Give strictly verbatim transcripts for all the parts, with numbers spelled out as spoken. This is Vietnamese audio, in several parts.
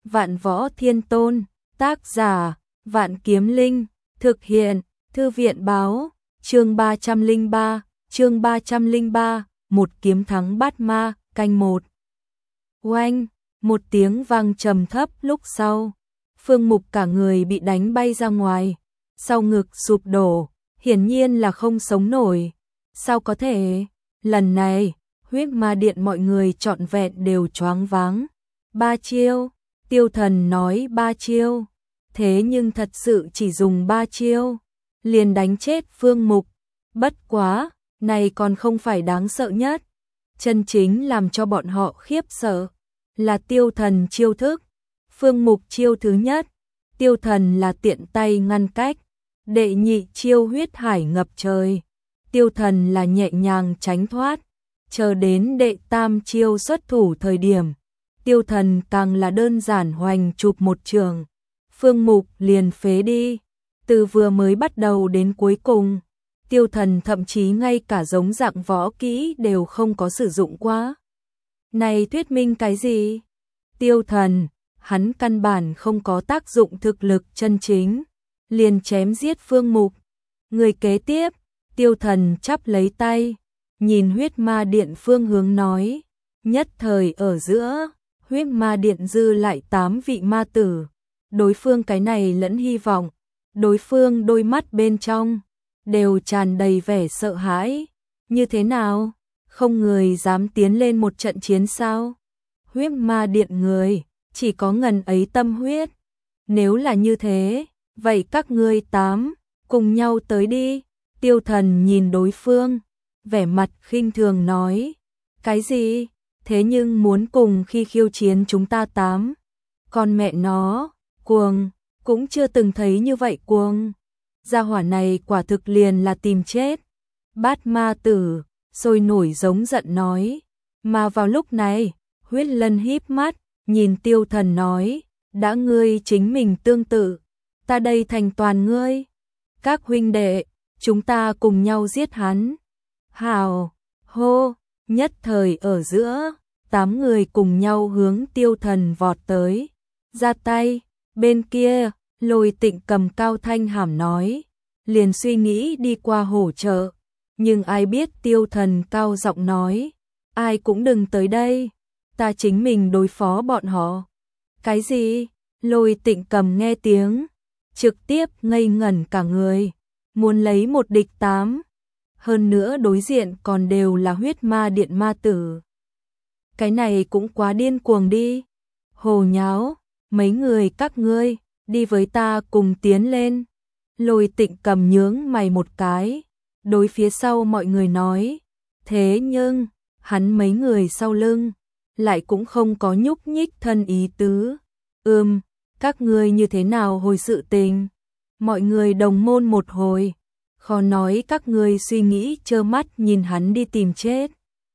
Vạn Võ Thiên Tôn, tác giả, Vạn Kiếm Linh, thực hiện, Thư viện báo, chương ba trăm lẻ ba, chương ba trăm lẻ ba, một kiếm thắng bát ma, canh một. Oanh, một tiếng vang trầm thấp lúc sau, Phương Mục cả người bị đánh bay ra ngoài, sau ngực sụp đổ, hiển nhiên là không sống nổi. Sao có thể? Lần này, huyết ma điện mọi người trọn vẹn đều choáng váng. Ba chiêu, Tiêu Thần nói ba chiêu, thế nhưng thật sự chỉ dùng ba chiêu, liền đánh chết Phương Mục. Bất quá, này còn không phải đáng sợ nhất. Chân chính làm cho bọn họ khiếp sợ là Tiêu Thần chiêu thức. Phương Mục chiêu thứ nhất, Tiêu Thần là tiện tay ngăn cách. Đệ nhị chiêu huyết hải ngập trời, Tiêu Thần là nhẹ nhàng tránh thoát. Chờ đến đệ tam chiêu xuất thủ thời điểm, Tiêu Thần càng là đơn giản hoành chụp một trường, Phương Mục liền phế đi. Từ vừa mới bắt đầu đến cuối cùng, Tiêu Thần thậm chí ngay cả giống dạng võ kỹ đều không có sử dụng qua. Này thuyết minh cái gì? Tiêu Thần, hắn căn bản không có tác dụng thực lực chân chính, liền chém giết Phương Mục. Người kế tiếp, Tiêu Thần chắp lấy tay, nhìn huyết ma điện phương hướng nói, nhất thời ở giữa, huyết ma điện dư lại tám vị ma tử. Đối phương cái này lẫn hy vọng, đối phương đôi mắt bên trong đều tràn đầy vẻ sợ hãi. Như thế nào? Không người dám tiến lên một trận chiến sao? Huyết ma điện người, chỉ có ngần ấy tâm huyết. Nếu là như thế, vậy các ngươi tám, cùng nhau tới đi. Tiêu Thần nhìn đối phương, vẻ mặt khinh thường nói, cái gì? Thế nhưng muốn cùng khi khiêu chiến chúng ta tám. Con mẹ nó, cuồng, cũng chưa từng thấy như vậy cuồng. Gia hỏa này quả thực liền là tìm chết. Bát ma tử, sôi nổi giống giận nói. Mà vào lúc này, huyết lân híp mắt, nhìn Tiêu Thần nói, đã ngươi chính mình tương tự, ta đây thành toàn ngươi. Các huynh đệ, chúng ta cùng nhau giết hắn. Hào, hô, nhất thời ở giữa, tám người cùng nhau hướng Tiêu Thần vọt tới. Ra tay, bên kia, Lôi Tịnh cầm cao thanh hàm nói, liền suy nghĩ đi qua hỗ trợ. Nhưng ai biết Tiêu Thần cao giọng nói, ai cũng đừng tới đây, ta chính mình đối phó bọn họ. Cái gì? Lôi Tịnh cầm nghe tiếng, trực tiếp ngây ngẩn cả người, muốn lấy một địch tám. Hơn nữa đối diện còn đều là huyết ma điện ma tử. Cái này cũng quá điên cuồng đi. Hồ nháo, mấy người các ngươi, đi với ta cùng tiến lên. Lôi Tịnh cầm nhướng mày một cái, đối phía sau mọi người nói. Thế nhưng, hắn mấy người sau lưng, lại cũng không có nhúc nhích thân ý tứ. Ừm, các ngươi như thế nào hồi sự tình? Mọi người đồng môn một hồi, khó nói các ngươi suy nghĩ trơ mắt nhìn hắn đi tìm chết.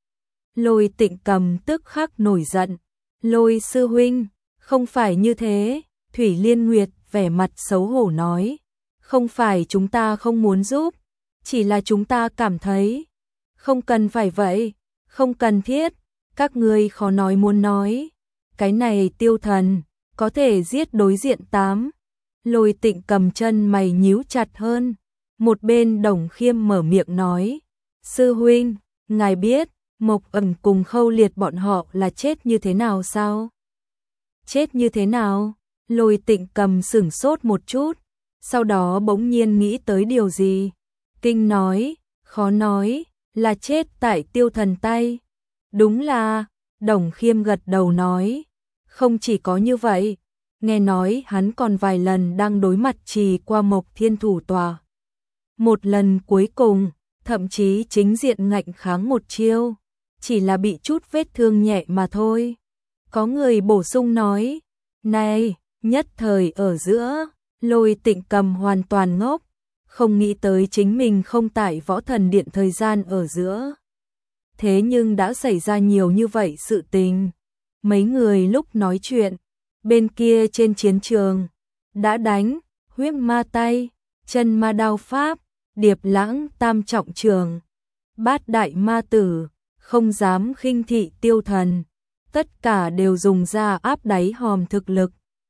Lôi Tịnh cầm tức khắc nổi giận. Lôi sư huynh, không phải như thế. Thủy Liên Nguyệt vẻ mặt xấu hổ nói, không phải chúng ta không muốn giúp, chỉ là chúng ta cảm thấy không cần phải vậy, không cần thiết. Các ngươi khó nói muốn nói, cái này Tiêu Thần có thể giết đối diện tám. Lôi Tịnh cầm chân mày nhíu chặt hơn. Một bên Đồng Khiêm mở miệng nói, sư huynh, ngài biết Mộc Ẩn cùng Khâu Liệt bọn họ là chết như thế nào sao? Chết như thế nào? Lôi Tịnh cầm sửng sốt một chút, sau đó bỗng nhiên nghĩ tới điều gì. Kinh nói, khó nói, là chết tại Tiêu Thần tay. Đúng là, Đồng Khiêm gật đầu nói, không chỉ có như vậy, nghe nói hắn còn vài lần đang đối mặt trì qua Mộc Thiên thủ tòa. Một lần cuối cùng, thậm chí chính diện ngạnh kháng một chiêu, chỉ là bị chút vết thương nhẹ mà thôi. Có người bổ sung nói, này, nhất thời ở giữa, Lôi Tịnh cầm hoàn toàn ngốc, không nghĩ tới chính mình không tại Võ Thần Điện thời gian ở giữa. Thế nhưng đã xảy ra nhiều như vậy sự tình. Mấy người lúc nói chuyện, bên kia trên chiến trường, đã đánh, huyết ma tay, chân ma đao pháp, điệp lãng tam trọng trường. Bát đại ma tử, không dám khinh thị Tiêu Thần. Tất cả đều dùng ra áp đáy hòm thực lực,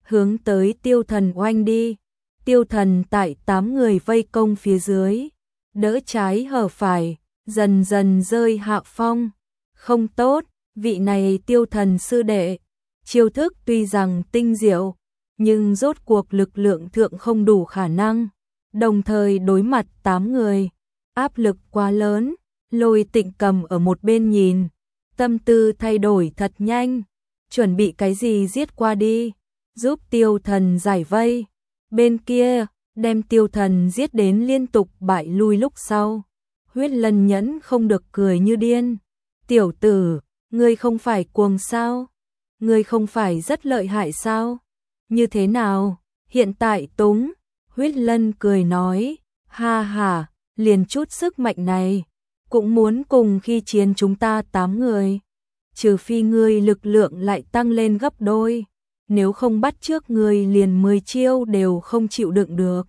hướng tới Tiêu Thần oanh đi. Tiêu Thần tại tám người vây công phía dưới, đỡ trái hở phải, dần dần rơi hạ phong. Không tốt, vị này Tiêu Thần sư đệ, chiêu thức tuy rằng tinh diệu, nhưng rốt cuộc lực lượng thượng không đủ khả năng, đồng thời đối mặt tám người, áp lực quá lớn. Lôi Tịnh Cầm ở một bên nhìn, tâm tư thay đổi thật nhanh, chuẩn bị cái gì giết qua đi, giúp Tiêu Thần giải vây. Bên kia, đem Tiêu Thần giết đến liên tục bại lui lúc sau. Huyết Lân Nhẫn không được cười như điên. Tiểu tử, ngươi không phải cuồng sao? Ngươi không phải rất lợi hại sao? Như thế nào? Hiện tại túng. Huyết Lân cười nói, ha ha, liền chút sức mạnh này, cũng muốn cùng khi chiến chúng ta tám người. Trừ phi ngươi lực lượng lại tăng lên gấp đôi, nếu không bắt trước ngươi liền mười chiêu đều không chịu đựng được.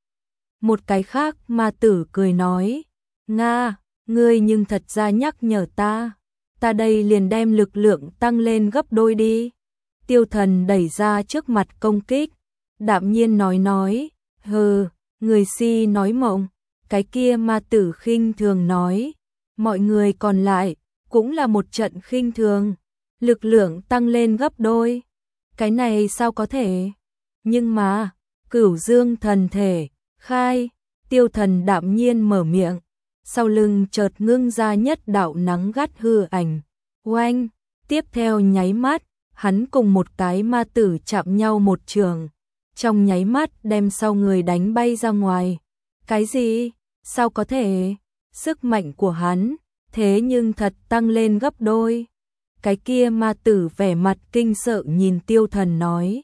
Một cái khác ma tử cười nói, Nga, ngươi nhưng thật ra nhắc nhở ta, ta đây liền đem lực lượng tăng lên gấp đôi đi. Tiêu Thần đẩy ra trước mặt công kích, đạm nhiên nói nói, hừ, người si nói mộng. Cái kia ma tử khinh thường nói, mọi người còn lại cũng là một trận khinh thường, lực lượng tăng lên gấp đôi. Cái này sao có thể? Nhưng mà, Cửu Dương thần thể, khai, Tiêu Thần đạm nhiên mở miệng, sau lưng chợt ngưng ra nhất đạo nắng gắt hư ảnh. Oanh, tiếp theo nháy mắt, hắn cùng một cái ma tử chạm nhau một trường, trong nháy mắt đem sau người đánh bay ra ngoài. Cái gì? Sao có thể? Sức mạnh của hắn, thế nhưng thật tăng lên gấp đôi. Cái kia ma tử vẻ mặt kinh sợ nhìn Tiêu Thần nói.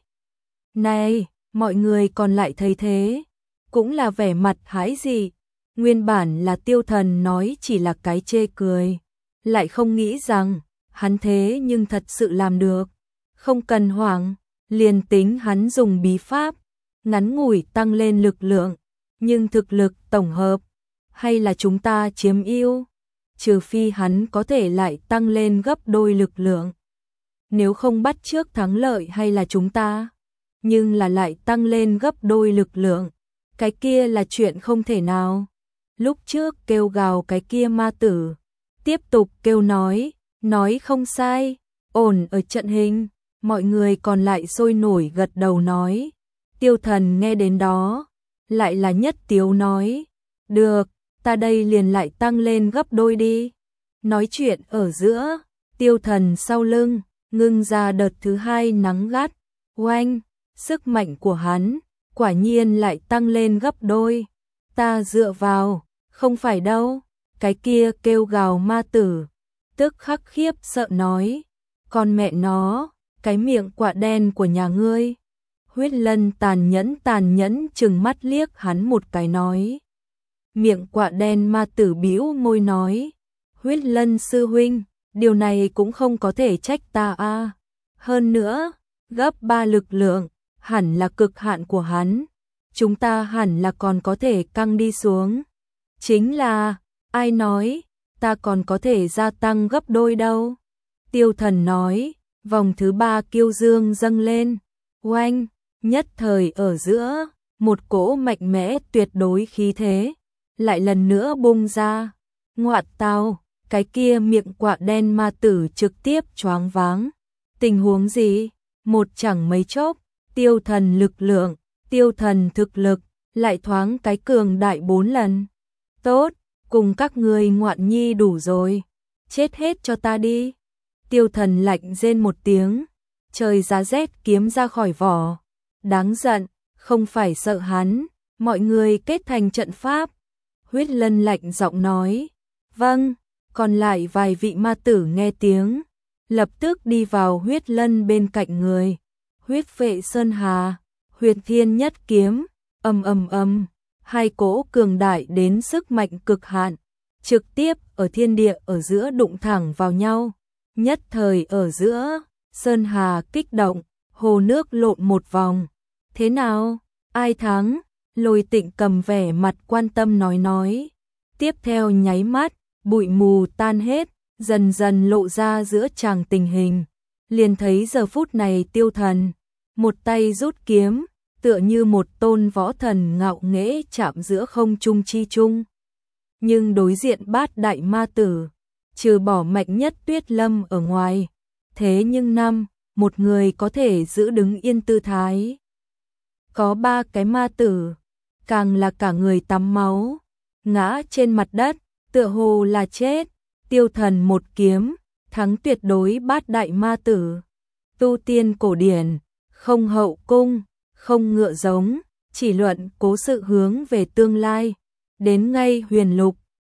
Này, mọi người còn lại thấy thế, cũng là vẻ mặt hãi gì. Nguyên bản là Tiêu Thần nói chỉ là cái chê cười, lại không nghĩ rằng, hắn thế nhưng thật sự làm được. Không cần hoảng, liền tính hắn dùng bí pháp, ngắn ngủi tăng lên lực lượng, nhưng thực lực tổng hợp, hay là chúng ta chiếm ưu, trừ phi hắn có thể lại tăng lên gấp đôi lực lượng. Nếu không bắt trước thắng lợi hay là chúng ta, nhưng là lại tăng lên gấp đôi lực lượng, cái kia là chuyện không thể nào. Lúc trước kêu gào cái kia ma tử, tiếp tục kêu nói, nói không sai, ổn ở trận hình, mọi người còn lại sôi nổi gật đầu nói. Tiêu Thần nghe đến đó, lại là nhất tiếu nói, được, ta đây liền lại tăng lên gấp đôi đi. Nói chuyện ở giữa, Tiêu Thần sau lưng, ngưng ra đợt thứ hai nắng gắt, oanh, sức mạnh của hắn, quả nhiên lại tăng lên gấp đôi. Ta dựa vào, không phải đâu, cái kia kêu gào ma tử, tức khắc khiếp sợ nói, con mẹ nó, cái miệng quạ đen của nhà ngươi. Huyết Lân tàn nhẫn tàn nhẫn trừng mắt liếc hắn một cái nói. Miệng quạ đen ma tử bĩu môi nói, Huyết Lân sư huynh, điều này cũng không có thể trách ta a. Hơn nữa, gấp ba lực lượng, hẳn là cực hạn của hắn, chúng ta hẳn là còn có thể căng đi xuống. Chính là, ai nói, ta còn có thể gia tăng gấp đôi đâu. Tiêu Thần nói, vòng thứ ba kiêu dương dâng lên, oanh, nhất thời ở giữa, một cỗ mạnh mẽ tuyệt đối khí thế, lại lần nữa bung ra. Ngoạn tao, cái kia miệng quạ đen ma tử trực tiếp choáng váng. Tình huống gì? Một chẳng mấy chốc, Tiêu Thần lực lượng, Tiêu Thần thực lực, lại thoáng cái cường đại bốn lần. Tốt, cùng các ngươi ngoạn nhi đủ rồi, chết hết cho ta đi. Tiêu Thần lạnh rên một tiếng, trời giá rét kiếm ra khỏi vỏ. Đáng giận, không phải sợ hắn, mọi người kết thành trận pháp. Huyết Lân lạnh giọng nói, vâng, còn lại vài vị ma tử nghe tiếng, lập tức đi vào Huyết Lân bên cạnh người. Huyết Vệ Sơn Hà, Huyền Thiên Nhất Kiếm, ầm ầm ầm, hai cỗ cường đại đến sức mạnh cực hạn, trực tiếp ở thiên địa ở giữa đụng thẳng vào nhau. Nhất thời ở giữa, Sơn Hà kích động, hồ nước lộn một vòng. Thế nào? Ai thắng? Lôi Tịnh Cầm vẻ mặt quan tâm nói nói. Tiếp theo nháy mắt, bụi mù tan hết, dần dần lộ ra giữa tràng tình hình. Liền thấy giờ phút này Tiêu Thần, một tay rút kiếm, tựa như một tôn võ thần ngạo nghễ chạm giữa không trung chi trung. Nhưng đối diện bát đại ma tử, trừ bỏ Mạnh Nhất Tuyết Lâm ở ngoài, thế nhưng năm, một người có thể giữ đứng yên tư thái. Có ba cái ma tử, càng là cả người tắm máu, ngã trên mặt đất, tựa hồ là chết. Tiêu Thần một kiếm, thắng tuyệt đối bát đại ma tử. Tu tiên cổ điển, không hậu cung, không ngựa giống, chỉ luận cố sự hướng về tương lai. Đến ngay huyền lục,